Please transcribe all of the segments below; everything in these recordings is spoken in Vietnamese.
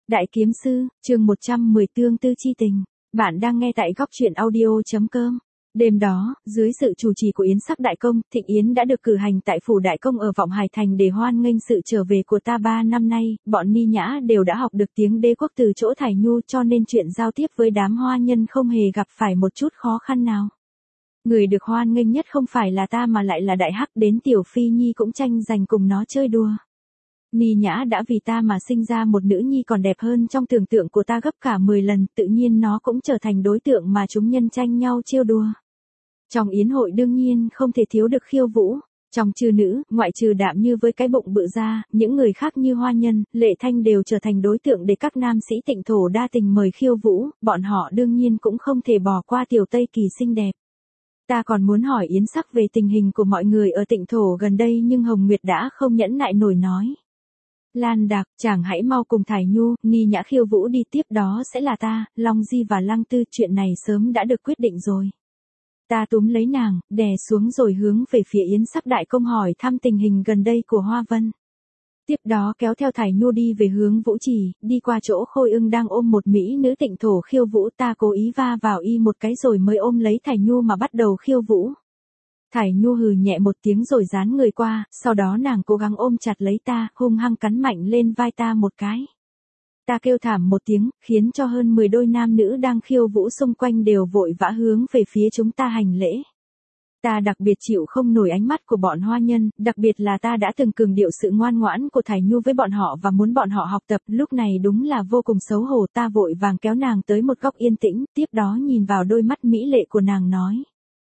Đại kiếm sư, chương 110 tương tư chi tình. Bạn đang nghe tại góc truyện audio.com. Đêm đó, dưới sự chủ trì của Yến Sắc Đại Công, thịnh yến đã được cử hành tại phủ Đại Công ở Vọng Hải Thành để hoan nghênh sự trở về của ta 3 năm nay. Bọn Ni Nhã đều đã học được tiếng đế quốc từ chỗ Thải Nhu, cho nên chuyện giao tiếp với đám hoa nhân không hề gặp phải một chút khó khăn nào. Người được hoan nghênh nhất không phải là ta mà lại là Đại Hắc, đến Tiểu Phi Nhi cũng tranh giành cùng nó chơi đùa. Ni Nhã đã vì ta mà sinh ra một nữ nhi còn đẹp hơn trong tưởng tượng của ta gấp cả 10 lần, tự nhiên nó cũng trở thành đối tượng mà chúng nhân tranh nhau trêu đùa. Trong yến hội đương nhiên không thể thiếu được khiêu vũ. Trong chư nữ, ngoại trừ Đạm Như với cái bụng bự ra, những người khác như Hoa Nhân, Lệ Thanh đều trở thành đối tượng để các nam sĩ Tịnh Thổ đa tình mời khiêu vũ, bọn họ đương nhiên cũng không thể bỏ qua Tiểu Tây Kỳ xinh đẹp. Ta còn muốn hỏi Yến Sắc về tình hình của mọi người ở Tịnh Thổ gần đây, nhưng Hồng Nguyệt đã không nhẫn nại nổi nói. Lan Đạc, chàng hãy mau cùng Thải Nhu, Ni Nhã khiêu vũ đi, tiếp đó sẽ là ta, Long Di và Lăng Tư, chuyện này sớm đã được quyết định rồi. Ta túm lấy nàng, đè xuống rồi hướng về phía Yến Sắc Đại Công hỏi thăm tình hình gần đây của Hoa Vân. Tiếp đó kéo theo Thải Nhu đi về hướng Vũ Trì, đi qua chỗ Khôi Ưng đang ôm một mỹ nữ Tịnh Thổ khiêu vũ, ta cố ý va vào y một cái rồi mới ôm lấy Thải Nhu mà bắt đầu khiêu vũ. Thải Nhu hừ nhẹ một tiếng rồi dán người qua, sau đó nàng cố gắng ôm chặt lấy ta, hung hăng cắn mạnh lên vai ta một cái. Ta kêu thảm một tiếng, khiến cho hơn 10 đôi nam nữ đang khiêu vũ xung quanh đều vội vã hướng về phía chúng ta hành lễ. Ta đặc biệt chịu không nổi ánh mắt của bọn hoa nhân, đặc biệt là ta đã từng cường điệu sự ngoan ngoãn của Thải Nhu với bọn họ và muốn bọn họ học tập, lúc này đúng là vô cùng xấu hổ. Ta vội vàng kéo nàng tới một góc yên tĩnh, tiếp đó nhìn vào đôi mắt mỹ lệ của nàng nói.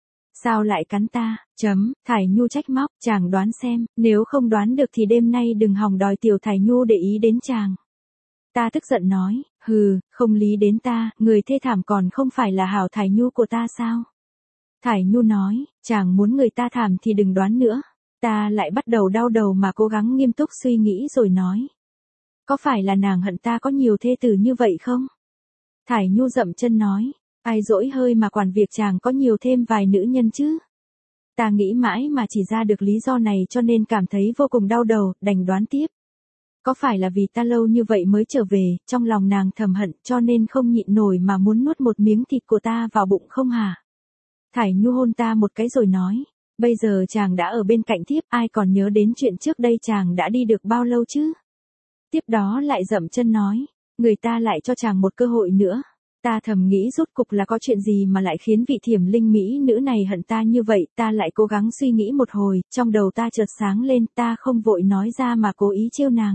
Sao lại cắn ta? Thải Nhu trách móc, chàng đoán xem, nếu không đoán được thì đêm nay đừng hòng đòi Tiểu Thải Nhu để ý đến chàng. Ta tức giận nói, không lý đến ta, người thê thảm còn không phải là hảo Thải Nhu của ta sao? Thải Nhu nói, chàng muốn người ta thảm thì đừng đoán nữa. Ta lại bắt đầu đau đầu mà cố gắng nghiêm túc suy nghĩ rồi nói. Có phải là nàng hận ta có nhiều thê tử như vậy không? Thải Nhu dậm chân nói. Ai dỗi hơi mà quản việc chàng có nhiều thêm vài nữ nhân chứ. Ta nghĩ mãi mà chỉ ra được lý do này cho nên cảm thấy vô cùng đau đầu, đành đoán tiếp. Có phải là vì ta lâu như vậy mới trở về, trong lòng nàng thầm hận cho nên không nhịn nổi mà muốn nuốt một miếng thịt của ta vào bụng không hả? Thải Nhu hôn ta một cái rồi nói, bây giờ chàng đã ở bên cạnh thiếp, ai còn nhớ đến chuyện trước đây chàng đã đi được bao lâu chứ? Tiếp đó lại dậm chân nói, người ta lại cho chàng một cơ hội nữa. Ta thầm nghĩ rốt cục là có chuyện gì mà lại khiến vị Thiểm Linh mỹ nữ này hận ta như vậy, ta lại cố gắng suy nghĩ một hồi, trong đầu ta chợt sáng lên, ta không vội nói ra mà cố ý trêu nàng.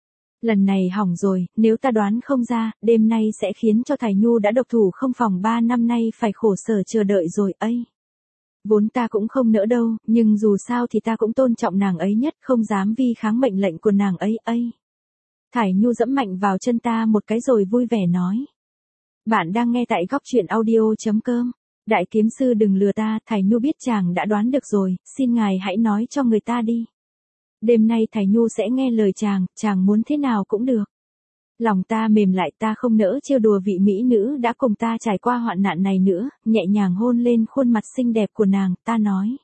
Lần này hỏng rồi, nếu ta đoán không ra, đêm nay sẽ khiến cho Thải Nhu đã độc thủ không phòng 3 năm nay phải khổ sở chờ đợi rồi ấy. Vốn ta cũng không nỡ đâu, nhưng dù sao thì ta cũng tôn trọng nàng ấy nhất, không dám vi kháng mệnh lệnh của nàng ấy ấy. Thải Nhu dẫm mạnh vào chân ta một cái rồi vui vẻ nói. Bạn đang nghe tại góc truyện audio.com. Đại kiếm sư đừng lừa ta, Thải Nhu biết chàng đã đoán được rồi, xin ngài hãy nói cho người ta đi. Đêm nay Thải Nhu sẽ nghe lời chàng muốn thế nào cũng được. Lòng ta mềm lại, ta không nỡ trêu đùa vị mỹ nữ đã cùng ta trải qua hoạn nạn này nữa, nhẹ nhàng hôn lên khuôn mặt xinh đẹp của nàng, ta nói.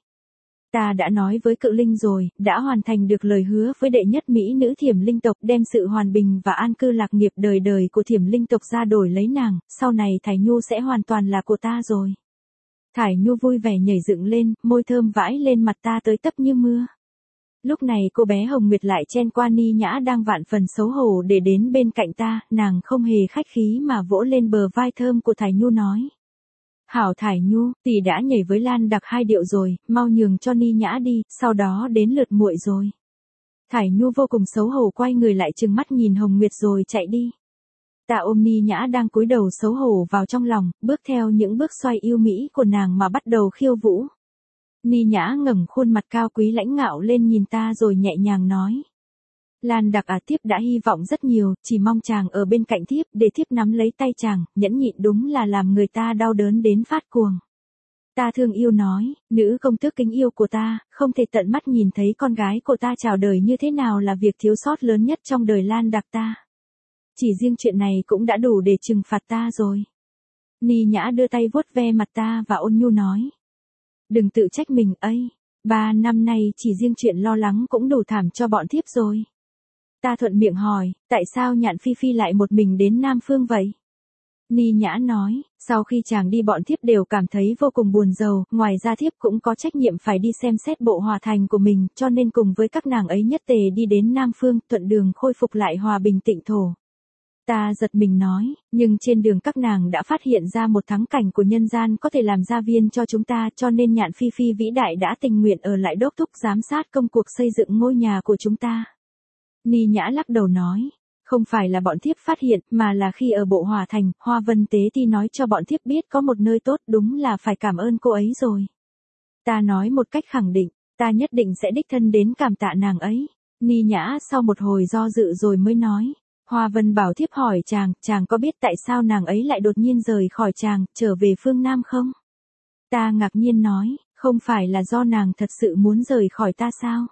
Ta đã nói với Cự Linh rồi, đã hoàn thành được lời hứa với đệ nhất mỹ nữ Thiểm Linh tộc, đem sự hoàn bình và an cư lạc nghiệp đời đời của Thiểm Linh tộc ra đổi lấy nàng, sau này Thải Nhu sẽ hoàn toàn là của ta rồi. Thải Nhu vui vẻ nhảy dựng lên, môi thơm vãi lên mặt ta tới tấp như mưa. Lúc này cô bé Hồng Nguyệt lại chen qua Ni Nhã đang vạn phần xấu hổ để đến bên cạnh ta, nàng không hề khách khí mà vỗ lên bờ vai thơm của Thải Nhu nói. Hảo Thải Nhu, tỷ đã nhảy với Lan Đặc 2 điệu rồi, mau nhường cho Ni Nhã đi, sau đó đến lượt muội rồi. Thải Nhu vô cùng xấu hổ quay người lại trừng mắt nhìn Hồng Nguyệt rồi chạy đi. Ta ôm Ni Nhã đang cúi đầu xấu hổ vào trong lòng, bước theo những bước xoay yêu mỹ của nàng mà bắt đầu khiêu vũ. Ni Nhã ngẩng khuôn mặt cao quý lãnh ngạo lên nhìn ta rồi nhẹ nhàng nói. Lan Đặc thiếp đã hy vọng rất nhiều, chỉ mong chàng ở bên cạnh thiếp để thiếp nắm lấy tay chàng, nhẫn nhịn đúng là làm người ta đau đớn đến phát cuồng. Ta thương yêu nói, nữ công tước kính yêu của ta, không thể tận mắt nhìn thấy con gái của ta chào đời như thế nào là việc thiếu sót lớn nhất trong đời Lan Đặc ta. Chỉ riêng chuyện này cũng đã đủ để trừng phạt ta rồi. Ni Nhã đưa tay vuốt ve mặt ta và ôn nhu nói. Đừng tự trách mình ấy, 3 năm nay chỉ riêng chuyện lo lắng cũng đủ thảm cho bọn thiếp rồi. Ta thuận miệng hỏi, tại sao Nhạn Phi Phi lại một mình đến Nam Phương vậy? Ni Nhã nói, sau khi chàng đi bọn thiếp đều cảm thấy vô cùng buồn rầu, ngoài ra thiếp cũng có trách nhiệm phải đi xem xét bộ hòa thành của mình, cho nên cùng với các nàng ấy nhất tề đi đến Nam Phương, thuận đường khôi phục lại hòa bình tịnh thổ. Ta giật mình nói, nhưng trên đường các nàng đã phát hiện ra một thắng cảnh của nhân gian có thể làm gia viên cho chúng ta, cho nên Nhạn Phi Phi vĩ đại đã tình nguyện ở lại đốc thúc giám sát công cuộc xây dựng ngôi nhà của chúng ta. Ni Nhã lắc đầu nói, không phải là bọn thiếp phát hiện, mà là khi ở bộ hòa thành, Hoa Vân Tế Ti nói cho bọn thiếp biết có một nơi tốt, đúng là phải cảm ơn cô ấy rồi. Ta nói một cách khẳng định, ta nhất định sẽ đích thân đến cảm tạ nàng ấy. Ni Nhã sau một hồi do dự rồi mới nói, Hoa Vân bảo thiếp hỏi chàng có biết tại sao nàng ấy lại đột nhiên rời khỏi chàng, trở về phương Nam không? Ta ngạc nhiên nói, không phải là do nàng thật sự muốn rời khỏi ta sao?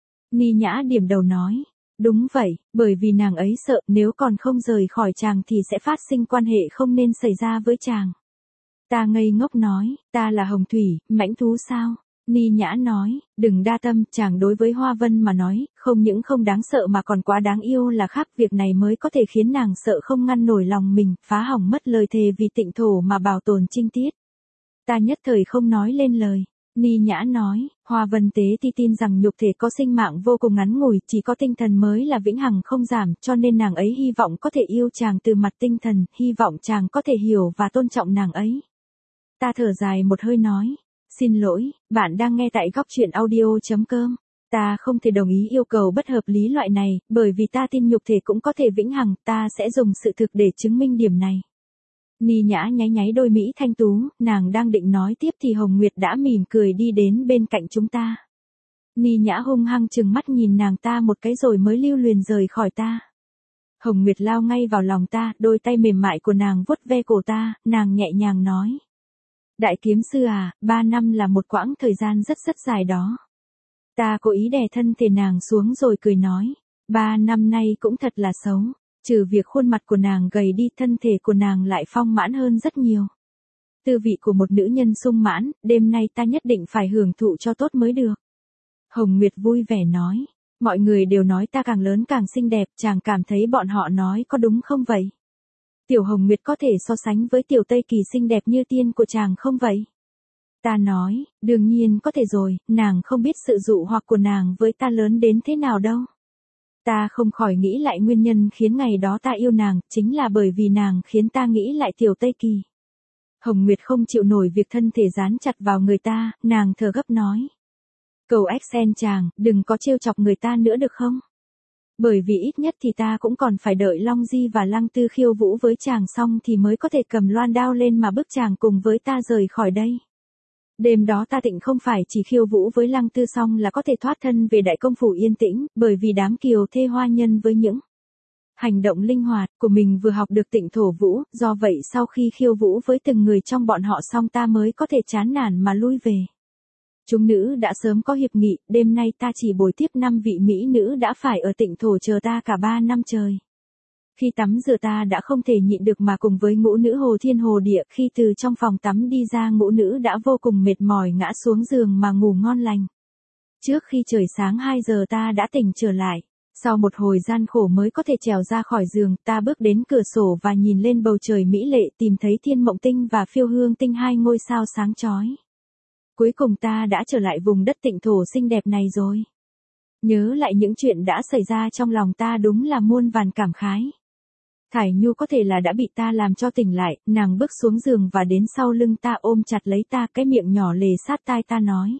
Ni Nhã điểm đầu nói, đúng vậy, bởi vì nàng ấy sợ nếu còn không rời khỏi chàng thì sẽ phát sinh quan hệ không nên xảy ra với chàng. Ta ngây ngốc nói, ta là Hồng Thủy, mãnh thú sao? Ni Nhã nói, đừng đa tâm, chàng đối với Hoa Vân mà nói, không những không đáng sợ mà còn quá đáng yêu là khác, việc này mới có thể khiến nàng sợ không ngăn nổi lòng mình, phá hỏng mất lời thề vì tịnh thổ mà bảo tồn trinh tiết. Ta nhất thời không nói lên lời. Ni Nhã nói, Hoa Vân Tế Ti tin rằng nhục thể có sinh mạng vô cùng ngắn ngủi, chỉ có tinh thần mới là vĩnh hằng không giảm, cho nên nàng ấy hy vọng có thể yêu chàng từ mặt tinh thần, hy vọng chàng có thể hiểu và tôn trọng nàng ấy. Ta thở dài một hơi nói, xin lỗi, bạn đang nghe tại góc truyện audio.com. Ta không thể đồng ý yêu cầu bất hợp lý loại này, bởi vì ta tin nhục thể cũng có thể vĩnh hằng, ta sẽ dùng sự thực để chứng minh điểm này. Ni Nhã nháy nháy đôi mỹ thanh tú, nàng đang định nói tiếp thì Hồng Nguyệt đã mỉm cười đi đến bên cạnh chúng ta. Ni Nhã hung hăng trừng mắt nhìn nàng ta một cái rồi mới lưu luyến rời khỏi ta. Hồng Nguyệt lao ngay vào lòng ta, đôi tay mềm mại của nàng vuốt ve cổ ta, nàng nhẹ nhàng nói. Đại kiếm sư à, 3 năm là một quãng thời gian rất dài đó. Ta cố ý đè thân thể nàng xuống rồi cười nói, 3 năm nay cũng thật là xấu. Trừ việc khuôn mặt của nàng gầy đi, thân thể của nàng lại phong mãn hơn rất nhiều. Tư vị của một nữ nhân sung mãn, đêm nay ta nhất định phải hưởng thụ cho tốt mới được. Hồng Nguyệt vui vẻ nói, mọi người đều nói ta càng lớn càng xinh đẹp, chàng cảm thấy bọn họ nói có đúng không vậy? Tiểu Hồng Nguyệt có thể so sánh với Tiểu Tây Kỳ xinh đẹp như tiên của chàng không vậy? Ta nói, đương nhiên có thể rồi, nàng không biết sự dụ hoặc của nàng với ta lớn đến thế nào đâu. Ta không khỏi nghĩ lại nguyên nhân khiến ngày đó ta yêu nàng, chính là bởi vì nàng khiến ta nghĩ lại Tiểu Tây Kỳ. Hồng Nguyệt không chịu nổi việc thân thể dán chặt vào người ta, nàng thở gấp nói. Cầu Excel chàng, đừng có trêu chọc người ta nữa được không? Bởi vì ít nhất thì ta cũng còn phải đợi Long Di và Lăng Tư khiêu vũ với chàng xong thì mới có thể cầm loan đao lên mà bức chàng cùng với ta rời khỏi đây. Đêm đó ta tịnh không phải chỉ khiêu vũ với Lăng Tư xong là có thể thoát thân về Đại Công Phủ yên tĩnh, bởi vì đám kiều thê hoa nhân với những hành động linh hoạt của mình vừa học được tịnh thổ vũ, do vậy sau khi khiêu vũ với từng người trong bọn họ xong ta mới có thể chán nản mà lui về. Chúng nữ đã sớm có hiệp nghị, đêm nay ta chỉ bồi tiếp 5 vị mỹ nữ đã phải ở tịnh thổ chờ ta cả 3 năm trời. Khi tắm rửa ta đã không thể nhịn được mà cùng với ngũ nữ hồ thiên hồ địa, khi từ trong phòng tắm đi ra ngũ nữ đã vô cùng mệt mỏi ngã xuống giường mà ngủ ngon lành. Trước khi trời sáng 2 giờ ta đã tỉnh trở lại. Sau một hồi gian khổ mới có thể trèo ra khỏi giường, ta bước đến cửa sổ và nhìn lên bầu trời mỹ lệ, tìm thấy Thiên Mộng Tinh và Phiêu Hương Tinh, 2 ngôi sao sáng chói. Cuối cùng ta đã trở lại vùng đất tịnh thổ xinh đẹp này rồi. Nhớ lại những chuyện đã xảy ra trong lòng ta đúng là muôn vàn cảm khái. Thải Nhu có thể là đã bị ta làm cho tỉnh lại, nàng bước xuống giường và đến sau lưng ta ôm chặt lấy ta, cái miệng nhỏ lề sát tai ta nói.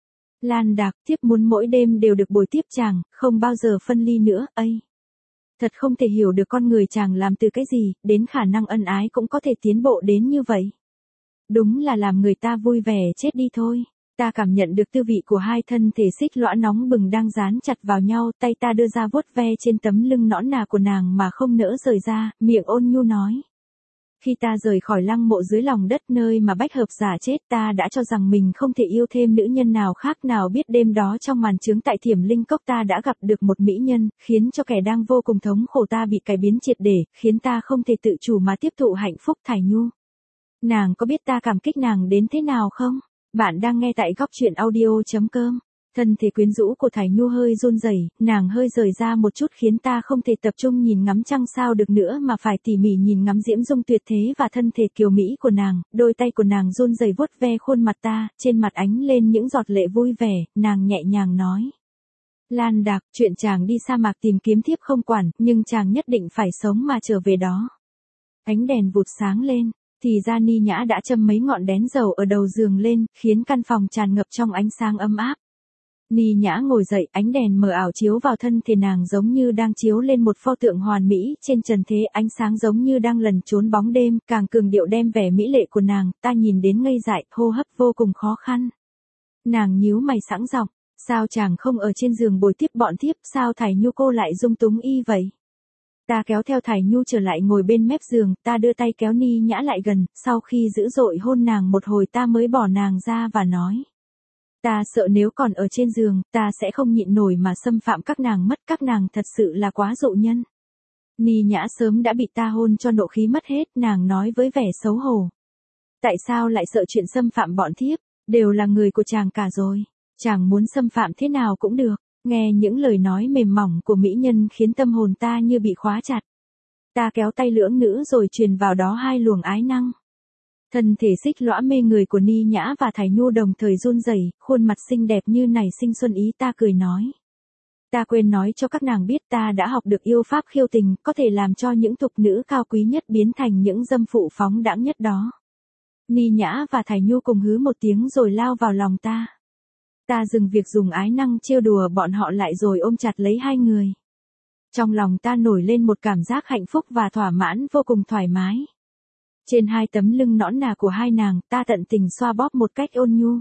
Lan Đạc, thiếp muốn mỗi đêm đều được bồi tiếp chàng, không bao giờ phân ly nữa, ây. Thật không thể hiểu được con người chàng làm từ cái gì, đến khả năng ân ái cũng có thể tiến bộ đến như vậy. Đúng là làm người ta vui vẻ chết đi thôi. Ta cảm nhận được tư vị của hai thân thể xích lõa nóng bừng đang dán chặt vào nhau, tay ta đưa ra vuốt ve trên tấm lưng nõn nà của nàng mà không nỡ rời ra, miệng ôn nhu nói. Khi ta rời khỏi lăng mộ dưới lòng đất nơi mà bách hợp giả chết, ta đã cho rằng mình không thể yêu thêm nữ nhân nào khác, nào biết đêm đó trong màn chướng tại Thiểm Linh Cốc ta đã gặp được một mỹ nhân, khiến cho kẻ đang vô cùng thống khổ ta bị cải biến triệt để, khiến ta không thể tự chủ mà tiếp thụ hạnh phúc. Thải Nhu. Nàng có biết ta cảm kích nàng đến thế nào không? Bạn đang nghe tại góc truyện audio.com. Thân thể quyến rũ của Thải Nhu hơi run rẩy, nàng hơi rời ra một chút khiến ta không thể tập trung nhìn ngắm trăng sao được nữa mà phải tỉ mỉ nhìn ngắm diễm dung tuyệt thế và thân thể kiều mỹ của nàng, đôi tay của nàng run rẩy vuốt ve khuôn mặt ta, trên mặt ánh lên những giọt lệ vui vẻ, nàng nhẹ nhàng nói. Lan Đạc, chuyện chàng đi sa mạc tìm kiếm thiếp không quản, nhưng chàng nhất định phải sống mà trở về đó. Ánh đèn vụt sáng lên, thì ra Ni Nhã đã châm mấy ngọn đèn dầu ở đầu giường lên, khiến căn phòng tràn ngập trong ánh sáng ấm áp. Ni Nhã ngồi dậy, ánh đèn mờ ảo chiếu vào thân thể nàng giống như đang chiếu lên một pho tượng hoàn mỹ trên trần thế, ánh sáng giống như đang lẩn trốn bóng đêm, càng cường điệu đem vẻ mỹ lệ của nàng, ta nhìn đến ngây dại, hô hấp vô cùng khó khăn. Nàng nhíu mày sẵn giọng, sao chàng không ở trên giường bồi tiếp bọn thiếp, sao Thải Nhu cô lại dung túng y vậy? Ta kéo theo Thải Nhu trở lại ngồi bên mép giường, ta đưa tay kéo Ni Nhã lại gần, sau khi dữ dội hôn nàng một hồi ta mới bỏ nàng ra và nói. Ta sợ nếu còn ở trên giường, ta sẽ không nhịn nổi mà xâm phạm các nàng mất, các nàng thật sự là quá dụ nhân. Ni Nhã sớm đã bị ta hôn cho nộ khí mất hết, nàng nói với vẻ xấu hổ. Tại sao lại sợ chuyện xâm phạm bọn thiếp, đều là người của chàng cả rồi, chàng muốn xâm phạm thế nào cũng được. Nghe những lời nói mềm mỏng của mỹ nhân khiến tâm hồn ta như bị khóa chặt. Ta kéo tay lưỡng nữ rồi truyền vào đó hai luồng ái năng. Thân thể xích lõa mê người của Ni Nhã và Thải Nhu đồng thời run rẩy, khuôn mặt xinh đẹp như nảy sinh xuân ý, ta cười nói. Ta quên nói cho các nàng biết ta đã học được yêu pháp khiêu tình, có thể làm cho những thục nữ cao quý nhất biến thành những dâm phụ phóng đãng nhất đó. Ni Nhã và Thải Nhu cùng hứ một tiếng rồi lao vào lòng ta. Ta dừng việc dùng ái năng trêu đùa bọn họ lại rồi ôm chặt lấy hai người. Trong lòng ta nổi lên một cảm giác hạnh phúc và thỏa mãn vô cùng thoải mái. Trên hai tấm lưng nõn nà của hai nàng, ta tận tình xoa bóp một cách ôn nhu.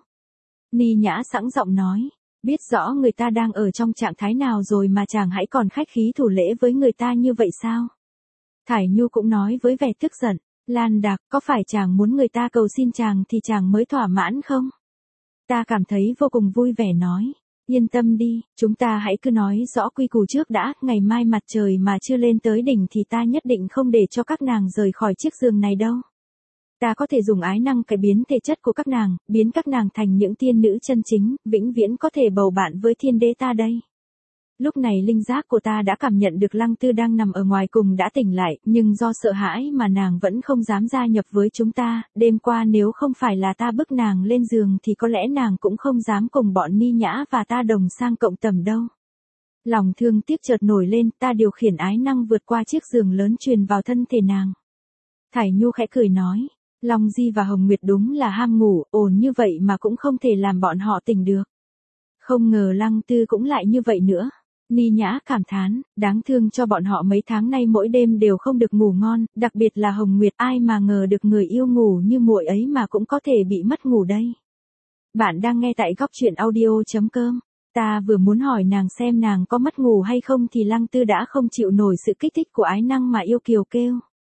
Ni Nhã sẵn giọng nói, biết rõ người ta đang ở trong trạng thái nào rồi mà chàng hãy còn khách khí thủ lễ với người ta như vậy sao? Thải Nhu cũng nói với vẻ tức giận, Lan Đạc, có phải chàng muốn người ta cầu xin chàng thì chàng mới thỏa mãn không? Ta cảm thấy vô cùng vui vẻ nói, yên tâm đi, chúng ta hãy cứ nói rõ quy củ trước đã, ngày mai mặt trời mà chưa lên tới đỉnh thì ta nhất định không để cho các nàng rời khỏi chiếc giường này đâu. Ta có thể dùng ái năng cải biến thể chất của các nàng, biến các nàng thành những tiên nữ chân chính, vĩnh viễn có thể bầu bạn với thiên đế ta đây. Lúc này linh giác của ta đã cảm nhận được Lăng Tư đang nằm ở ngoài cùng đã tỉnh lại, nhưng do sợ hãi mà nàng vẫn không dám gia nhập với chúng ta, đêm qua nếu không phải là ta bức nàng lên giường thì có lẽ nàng cũng không dám cùng bọn Ni Nhã và ta đồng sang cộng tầm đâu. Lòng thương tiếc chợt nổi lên, ta điều khiển ái năng vượt qua chiếc giường lớn truyền vào thân thể nàng. Thải Nhu khẽ cười nói, Long Di và Hồng Nguyệt đúng là ham ngủ, ồn như vậy mà cũng không thể làm bọn họ tỉnh được. Không ngờ Lăng Tư cũng lại như vậy nữa. Ni Nhã cảm thán, đáng thương cho bọn họ mấy tháng nay mỗi đêm đều không được ngủ ngon, đặc biệt là Hồng Nguyệt, ai mà ngờ được người yêu ngủ như muội ấy mà cũng có thể bị mất ngủ đây. Bạn đang nghe tại góc truyện audio.com. Ta vừa muốn hỏi nàng xem nàng có mất ngủ hay không thì Lăng Tư đã không chịu nổi sự kích thích của ái năng mà yêu kiều kêu.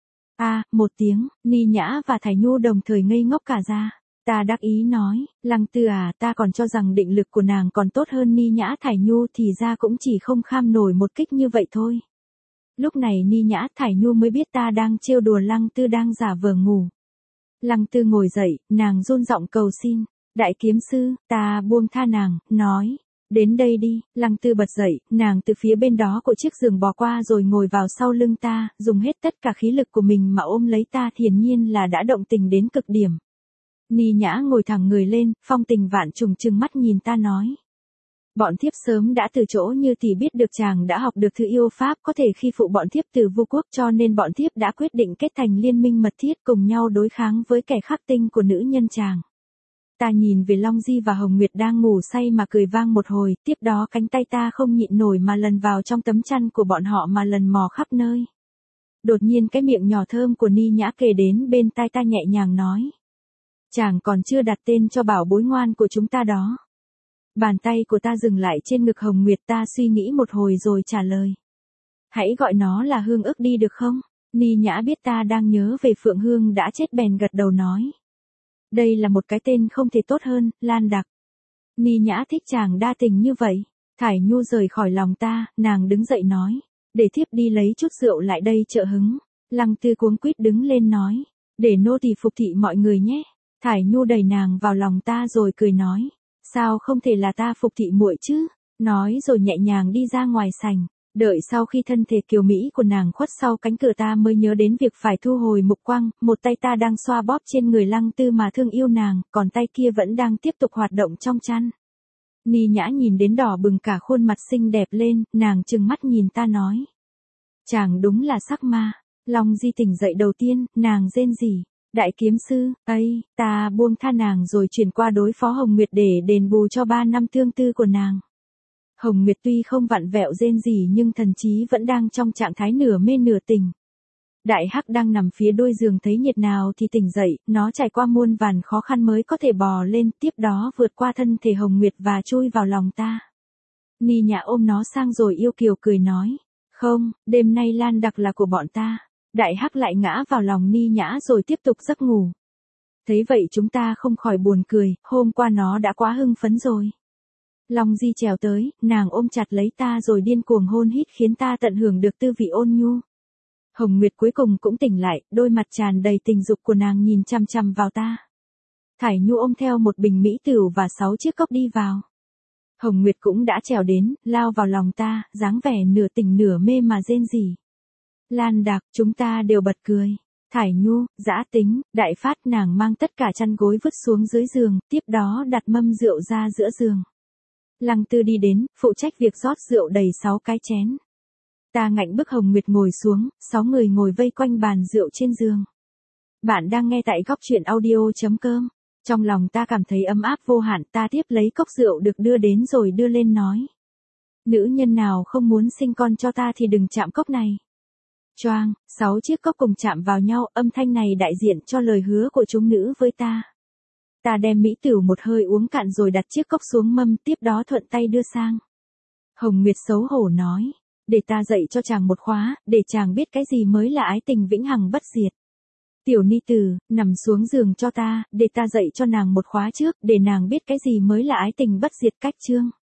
Một tiếng, Ni Nhã và Thải Nhu đồng thời ngây ngốc cả ra. Ta đắc ý nói, Lăng Tư ta còn cho rằng định lực của nàng còn tốt hơn Ni Nhã Thải Nhu thì ra cũng chỉ không kham nổi một kích như vậy thôi. Lúc này Ni Nhã Thải Nhu mới biết ta đang trêu đùa Lăng Tư đang giả vờ ngủ. Lăng Tư ngồi dậy, nàng run giọng cầu xin, đại kiếm sư, ta buông tha nàng, nói, đến đây đi. Lăng Tư bật dậy, nàng từ phía bên đó của chiếc giường bò qua rồi ngồi vào sau lưng ta, dùng hết tất cả khí lực của mình mà ôm lấy ta, hiển nhiên là đã động tình đến cực điểm. Ni Nhã ngồi thẳng người lên, phong tình vạn trùng trừng mắt nhìn ta nói. Bọn thiếp sớm đã từ chỗ như tỷ biết được chàng đã học được thứ yêu pháp có thể khi phụ bọn thiếp từ Vu Quốc, cho nên bọn thiếp đã quyết định kết thành liên minh mật thiết cùng nhau đối kháng với kẻ khắc tinh của nữ nhân chàng. Ta nhìn về Long Di và Hồng Nguyệt đang ngủ say mà cười vang một hồi, tiếp đó cánh tay ta không nhịn nổi mà lần vào trong tấm chăn của bọn họ mà lần mò khắp nơi. Đột nhiên cái miệng nhỏ thơm của Ni Nhã kề đến bên tai ta nhẹ nhàng nói. Chàng còn chưa đặt tên cho bảo bối ngoan của chúng ta đó. Bàn tay của ta dừng lại trên ngực Hồng Nguyệt, ta suy nghĩ một hồi rồi trả lời. Hãy gọi nó là Hương Ước đi được không? Ni Nhã biết ta đang nhớ về Phượng Hương đã chết bèn gật đầu nói. Đây là một cái tên không thể tốt hơn, Lan Đạc. Ni Nhã thích chàng đa tình như vậy. Thải Nhu rời khỏi lòng ta, nàng đứng dậy nói. Để thiếp đi lấy chút rượu lại đây trợ hứng. Lăng Tư cuống quýt đứng lên nói. Để nô tỳ phục thị mọi người nhé. Thải Nhu đẩy nàng vào lòng ta rồi cười nói. Sao không thể là ta phục thị muội chứ? Nói rồi nhẹ nhàng đi ra ngoài sảnh. Đợi sau khi thân thể kiều mỹ của nàng khuất sau cánh cửa ta mới nhớ đến việc phải thu hồi mục quang, một tay ta đang xoa bóp trên người Lăng Tư mà thương yêu nàng, còn tay kia vẫn đang tiếp tục hoạt động trong chăn. Ni Nhã nhìn đến đỏ bừng cả khuôn mặt xinh đẹp lên, nàng trừng mắt nhìn ta nói. Chàng đúng là sắc ma. Long Di tỉnh dậy đầu tiên, nàng rên rỉ. Đại kiếm sư, ấy, ta buông tha nàng rồi chuyển qua đối phó Hồng Nguyệt để đền bù cho 3 năm tương tư của nàng. Hồng Nguyệt tuy không vặn vẹo rên rỉ nhưng thần trí vẫn đang trong trạng thái nửa mê nửa tỉnh. Đại Hắc đang nằm phía đuôi giường thấy nhiệt nào thì tỉnh dậy, nó trải qua muôn vàn khó khăn mới có thể bò lên, tiếp đó vượt qua thân thể Hồng Nguyệt và chui vào lòng ta. Ni Nhã ôm nó sang rồi yêu kiều cười nói, không, đêm nay Lan Đặc là của bọn ta. Đại Hắc lại ngã vào lòng Ni Nhã rồi tiếp tục giấc ngủ. Thấy vậy chúng ta không khỏi buồn cười, hôm qua nó đã quá hưng phấn rồi. Long Di trèo tới, nàng ôm chặt lấy ta rồi điên cuồng hôn hít khiến ta tận hưởng được tư vị ôn nhu. Hồng Nguyệt cuối cùng cũng tỉnh lại, đôi mặt tràn đầy tình dục của nàng nhìn chằm chằm vào ta. Thải Nhu ôm theo một bình mỹ tửu và 6 chiếc cốc đi vào. Hồng Nguyệt cũng đã trèo đến, lao vào lòng ta, dáng vẻ nửa tỉnh nửa mê mà rên rỉ. Lan Đặc, chúng ta đều bật cười. Thải Nhu, Dã Tính, Đại Phát, nàng mang tất cả chăn gối vứt xuống dưới giường, tiếp đó đặt mâm rượu ra giữa giường. Lăng Tư đi đến, phụ trách việc rót rượu đầy 6 cái chén. Ta ngạnh bức Hồng Nguyệt ngồi xuống, 6 người ngồi vây quanh bàn rượu trên giường. Bạn đang nghe tại góc truyện audio.com. Trong lòng ta cảm thấy ấm áp vô hạn, ta tiếp lấy cốc rượu được đưa đến rồi đưa lên nói. Nữ nhân nào không muốn sinh con cho ta thì đừng chạm cốc này. Choang, 6 chiếc cốc cùng chạm vào nhau, âm thanh này đại diện cho lời hứa của chúng nữ với ta. Ta đem mỹ tửu một hơi uống cạn rồi đặt chiếc cốc xuống mâm, tiếp đó thuận tay đưa sang. Hồng Nguyệt xấu hổ nói, để ta dạy cho chàng một khóa, để chàng biết cái gì mới là ái tình vĩnh hằng bất diệt. Tiểu Ni Tử, nằm xuống giường cho ta, để ta dạy cho nàng một khóa trước, để nàng biết cái gì mới là ái tình bất diệt cách chương.